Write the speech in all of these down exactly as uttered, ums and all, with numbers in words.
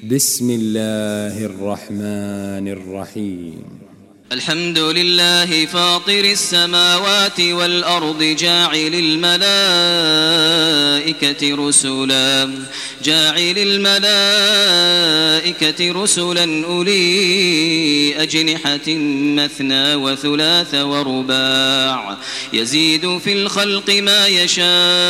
بسم الله الرحمن الرحيم. الحمد لله فاطر السماوات والأرض جاعل الملائكة رسلا جاعل الملائكة رسلا أولي أجنحة مثنى وثلاث ورباع يزيد في الخلق ما يشاء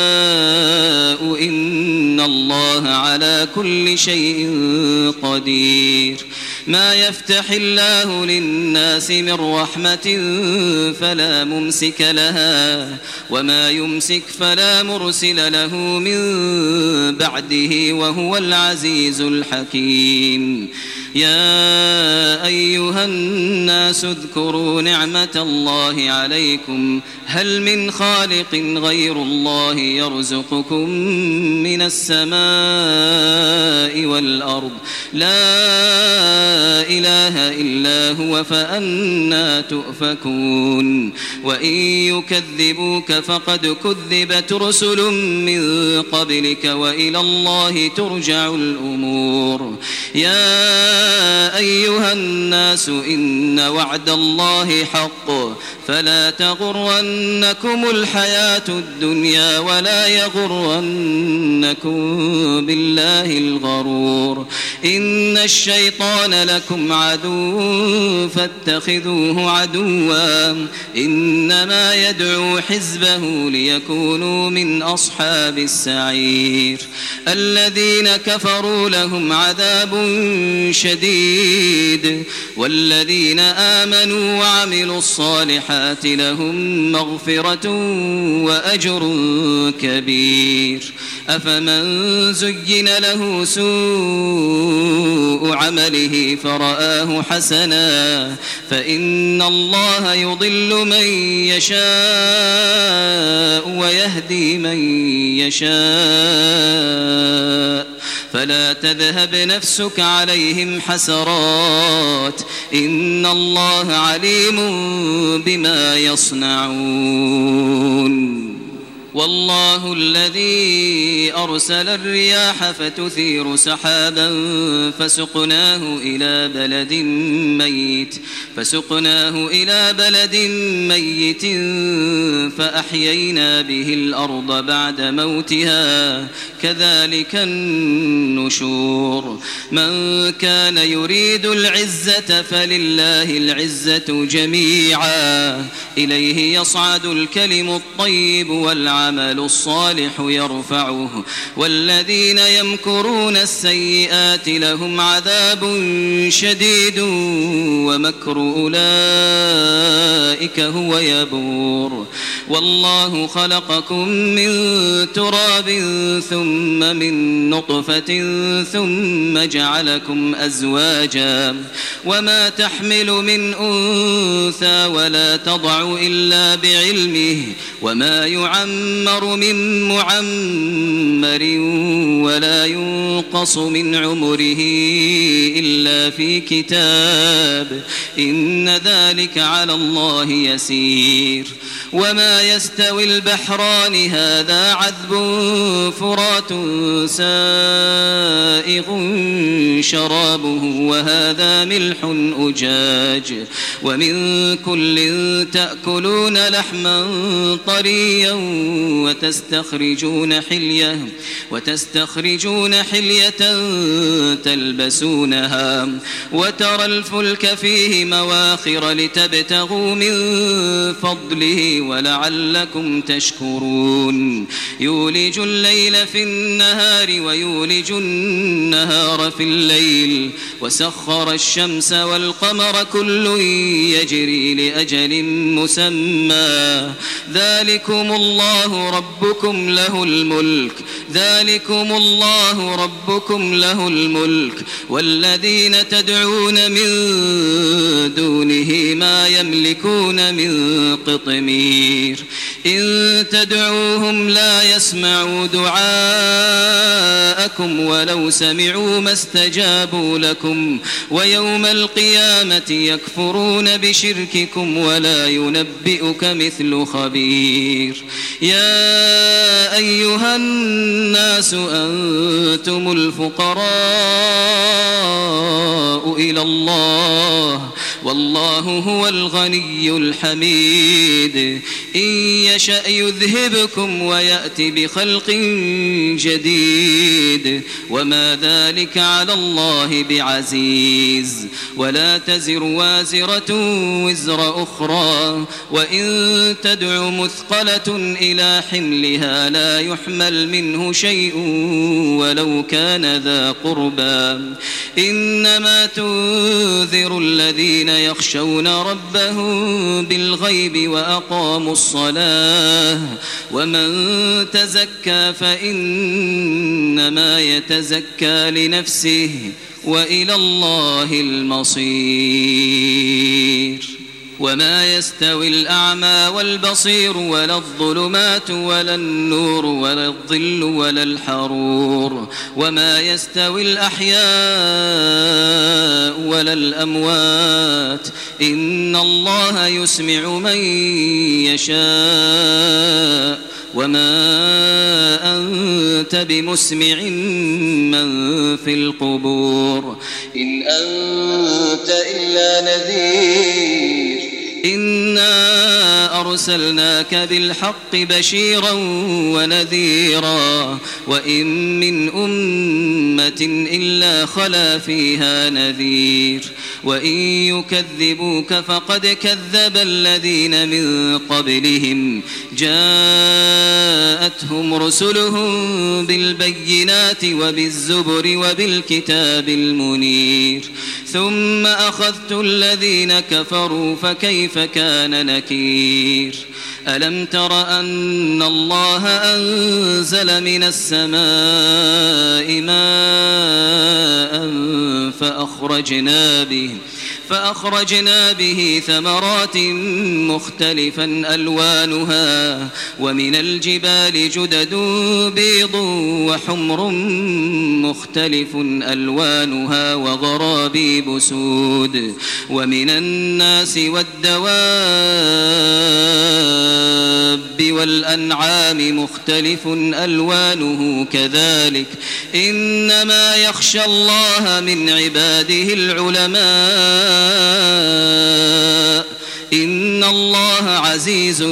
إن الله على كل شيء قدير. ما يفتح الله للناس من رحمة فلا ممسك لها وما يمسك فلا مرسل له من بعده وهو العزيز الحكيم. يا أيها الناس اذكروا نعمة الله عليكم هل من خالق غير الله يرزقكم من السماء والأرض لا إله إلا هو فأنى تؤفكون. وإن يكذبوك فقد كذبت رسل من قبلك وإلى الله ترجع الأمور. يا أيها الناس إن وعد الله حق فلا تغرنكم الحياة الدنيا ولا يغرنكم بالله الغرور. إن الشيطان لكم عدو فاتخذوه عدوا إنما يدعو حزبه ليكونوا من أصحاب السعير. الذين كفروا لهم عذاب شديد والذين آمنوا وعملوا الصالحات لهم مغفرة وأجر كبير. أفمن زين له سوء عمله فرآه حسنا فإن الله يضل من يشاء ويهدي من يشاء فلا تذهب نفسك عليهم حسرات إن الله عليم بما يصنعون. والله الذي أرسل الرياح فتثير سحابا فسقناه إلى بلد ميت فسقناه إلى بلد ميت فأحيينا به الأرض بعد موتها كذلك النشور. من كان يريد العزة فلله العزة جميعا إليه يصعد الكلم الطيب والعمل العمل الصالح يرفعه والذين يمكرون السيئات لهم عذاب شديد ومكر أولئك هو يبور. والله خلقكم من تراب ثم من نطفة ثم جعلكم أزواجا وما تحمل من أنثى ولا تضع إلا بعلمه وما يعمر من معمر ولا ينقص من عمره إلا في كتاب إن ذلك على الله يسير. وما يستوي البحران هذا عذب فرات سائغ شرابه وهذا ملح أجاج ومن كل تأكلون لحما طريا وتستخرجون حلية وتستخرجون حلية تلبسونها وترى الفلك فيه مواخر لتبتغوا من فضله ولعلكم تشكرون. يولج الليل في النهار ويولج النهار في الليل وسخر الشمس والقمر كل يجري لأجل مسمى ذلكم الله ربكم له الملك ذلكم الله ربكم له الملك والذين تدعون من دونه ما يملكون من قطمير. إن تدعوهم لا يسمعوا دعاءكم ولو سمعوا ما استجابوا لكم ويوم القيامة يكفرون بشرككم ولا ينبئك مثل خبير. يا أيها الناس أنتم الفقراء إلى الله والله هو الغني الحميد إن يشأ يذهبكم ويأتي بخلق جديد وما ذلك على الله بعزيز ولا تزر وازرة وزر أخرى وإن تدع مثقلة إلى حملها لا يحمل منه شيء ولو كان ذا قربى إنما تنذر الذين يخشون ربهم بالغيب وأقاموا الصلاة ومن تزكى فإنما يتزكى لنفسه وإلى الله المصير وما يستوي الأعمى والبصير ولا الظلمات ولا النور ولا الظل ولا الحرور وما يستوي الأحياء ولا الأموات إن الله يسمع من يشاء وما أنت بمسمع من في القبور إن أنت إلا نذير إنا أرسلناك بالحق بشيرا ونذيرا وإن من أمة إلا خلا فيها نذير وإن يكذبوك فقد كذب الذين من قبلهم جاءتهم رسلهم بالبينات وبالزبر وبالكتاب المنير ثم أخذت الذين كفروا فكيف كان نكير ألم تر أن الله أنزل من السماء ماء فأخرجنا به فأخرجنا به ثمرات مختلفا ألوانها ومن الجبال جدد بيض وحمر مختلف ألوانها وغرابيب سود ومن الناس والدواب والأنعام مختلف ألوانه كذلك إنما يخشى الله من عباده العلماء إن الله عزيز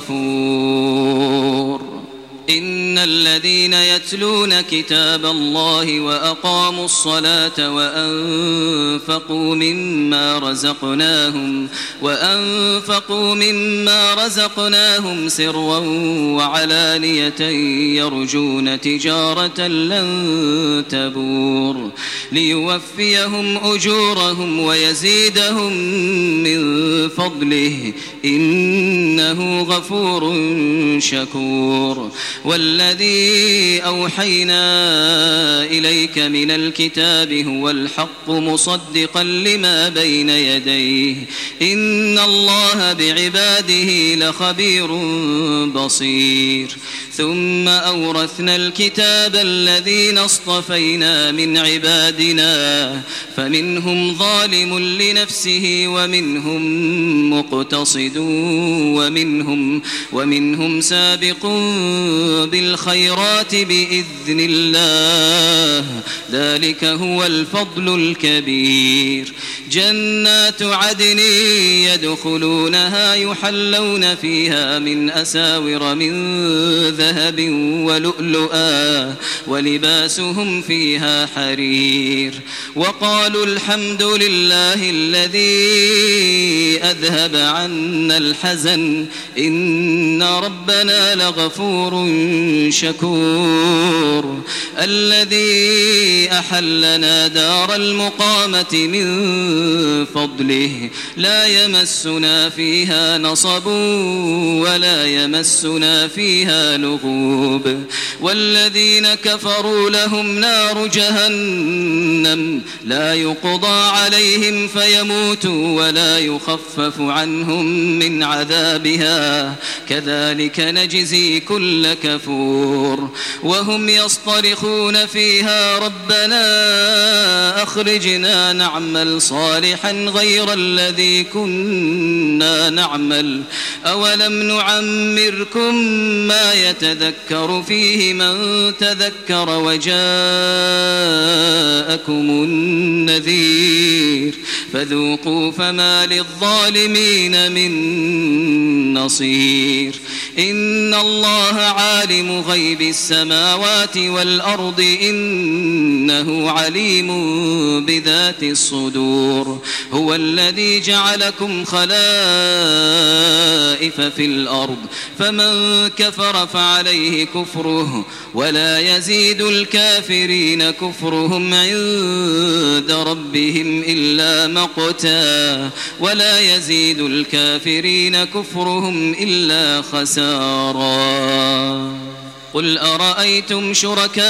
غفور إن الذين يتلون كتاب الله وأقاموا الصلاة وأنفقوا مما رزقناهم وأنفقوا مما رزقناهم سرا وعلانية يرجون تجارة لن تبور ليوفيهم أجورهم ويزيدهم من فضله إنه غفور شكور والذي أوحينا إليك من الكتاب هو الحق مصدقا لما بين يديه إن الله بعباده لخبير بصير ثم أورثنا الكتاب الذين اصطفينا من عبادنا فمنهم ظالم لنفسه ومنهم مقتصد ومنهم, ومنهم سابق بالخيرات بإذن الله ذلك هو الفضل الكبير جنات عدن يدخلونها يحلون فيها من أساور من ذهب ولؤلؤا ولباسهم فيها حرير وقالوا الحمد لله الذي أذهب عنا الحزن إن ربنا لغفور شكور الذي أحلنا دار المقامة من فضله لا يمسنا فيها نصب ولا يمسنا فيها لغوب والذين كفروا لهم نار جهنم لا يقضى عليهم فيموتوا ولا يخفف عنهم من عذابها كذلك نجزي كل كفور وهم يصطرخون فيها ربنا أخرجنا نعمل صالحا غير الذي كنا نعمل أولم نعمركم ما يتذكر فيه من تذكر وجاءكم النذير فذوقوا فما للظالمين من نصير إن الله عالم غيب السماوات والأرض إنه عليم بذات الصدور هو الذي جعلكم خلائف في الأرض فمن كفر فعليه كفره ولا يزيد الكافرين كفرهم عند ربهم إلا مقتا ولا يزيد الكافرين كفرهم إلا خسارا قل أرأيتم شركاءكم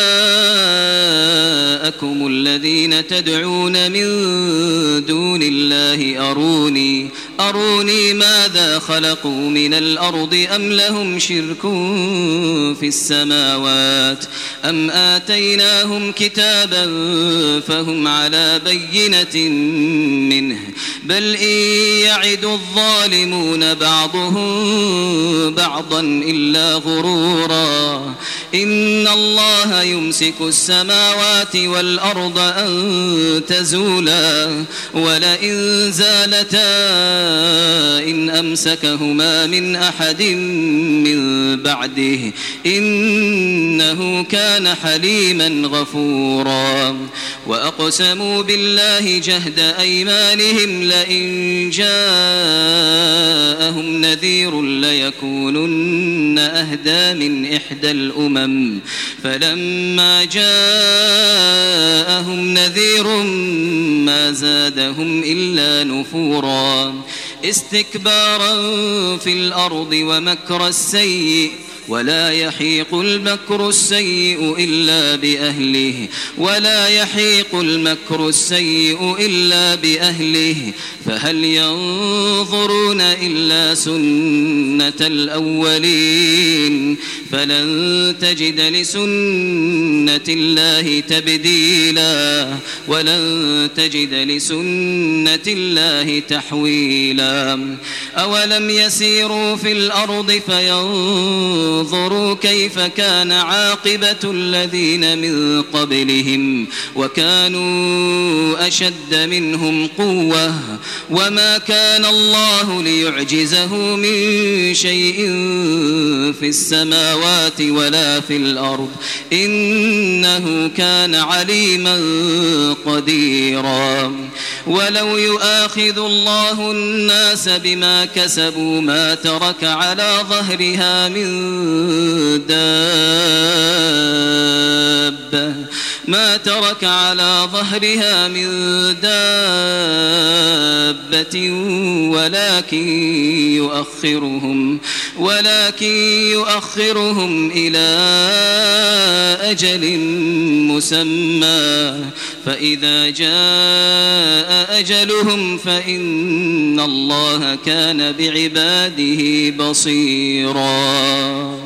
الذين تدعون من دون الله أروني أروني ماذا خلقوا من الأرض أم لهم شرك في السماوات أم آتيناهم كتابا فهم على بينة منه بل إن يعد الظالمون بعضهم بعضا إلا غرورا إن الله يمسك السماوات والأرض أن تزولا ولئن زالتا إن أمسكهما من أحد من بعده إنه كان حليما غفورا وأقسموا بالله جهد أيمانهم لئن جاءهم نذير ليكونن أهدى من إحدى الأمم فلما جاءهم نذير ما زادهم إلا نفورا استكبارا في الأرض ومكر السيء ولا يحيق المكر السيء إلا بأهله ولا يحيق المكر السيء إلا بأهله فهل ينظرون إلا سنة الأولين فلن تجد لسنة الله تبديلا ولن تجد لسنة الله تحويلا أولم يسيروا في الأرض فينظروا انظروا كيف كان عاقبة الذين من قبلهم وكانوا أشد منهم قوة وما كان الله ليعجزه من شيء في السماوات ولا في الأرض إنه كان عليما قديرا ولو يؤاخذ الله الناس بما كسبوا ما ترك على ظهرها من دابة ما ترك على ظهرها من دابة ولكن يؤخرهم ولكن يؤخرهم إلى أجل مسمى فإذا جاء أجلهم فإن الله كان بعباده بصيرا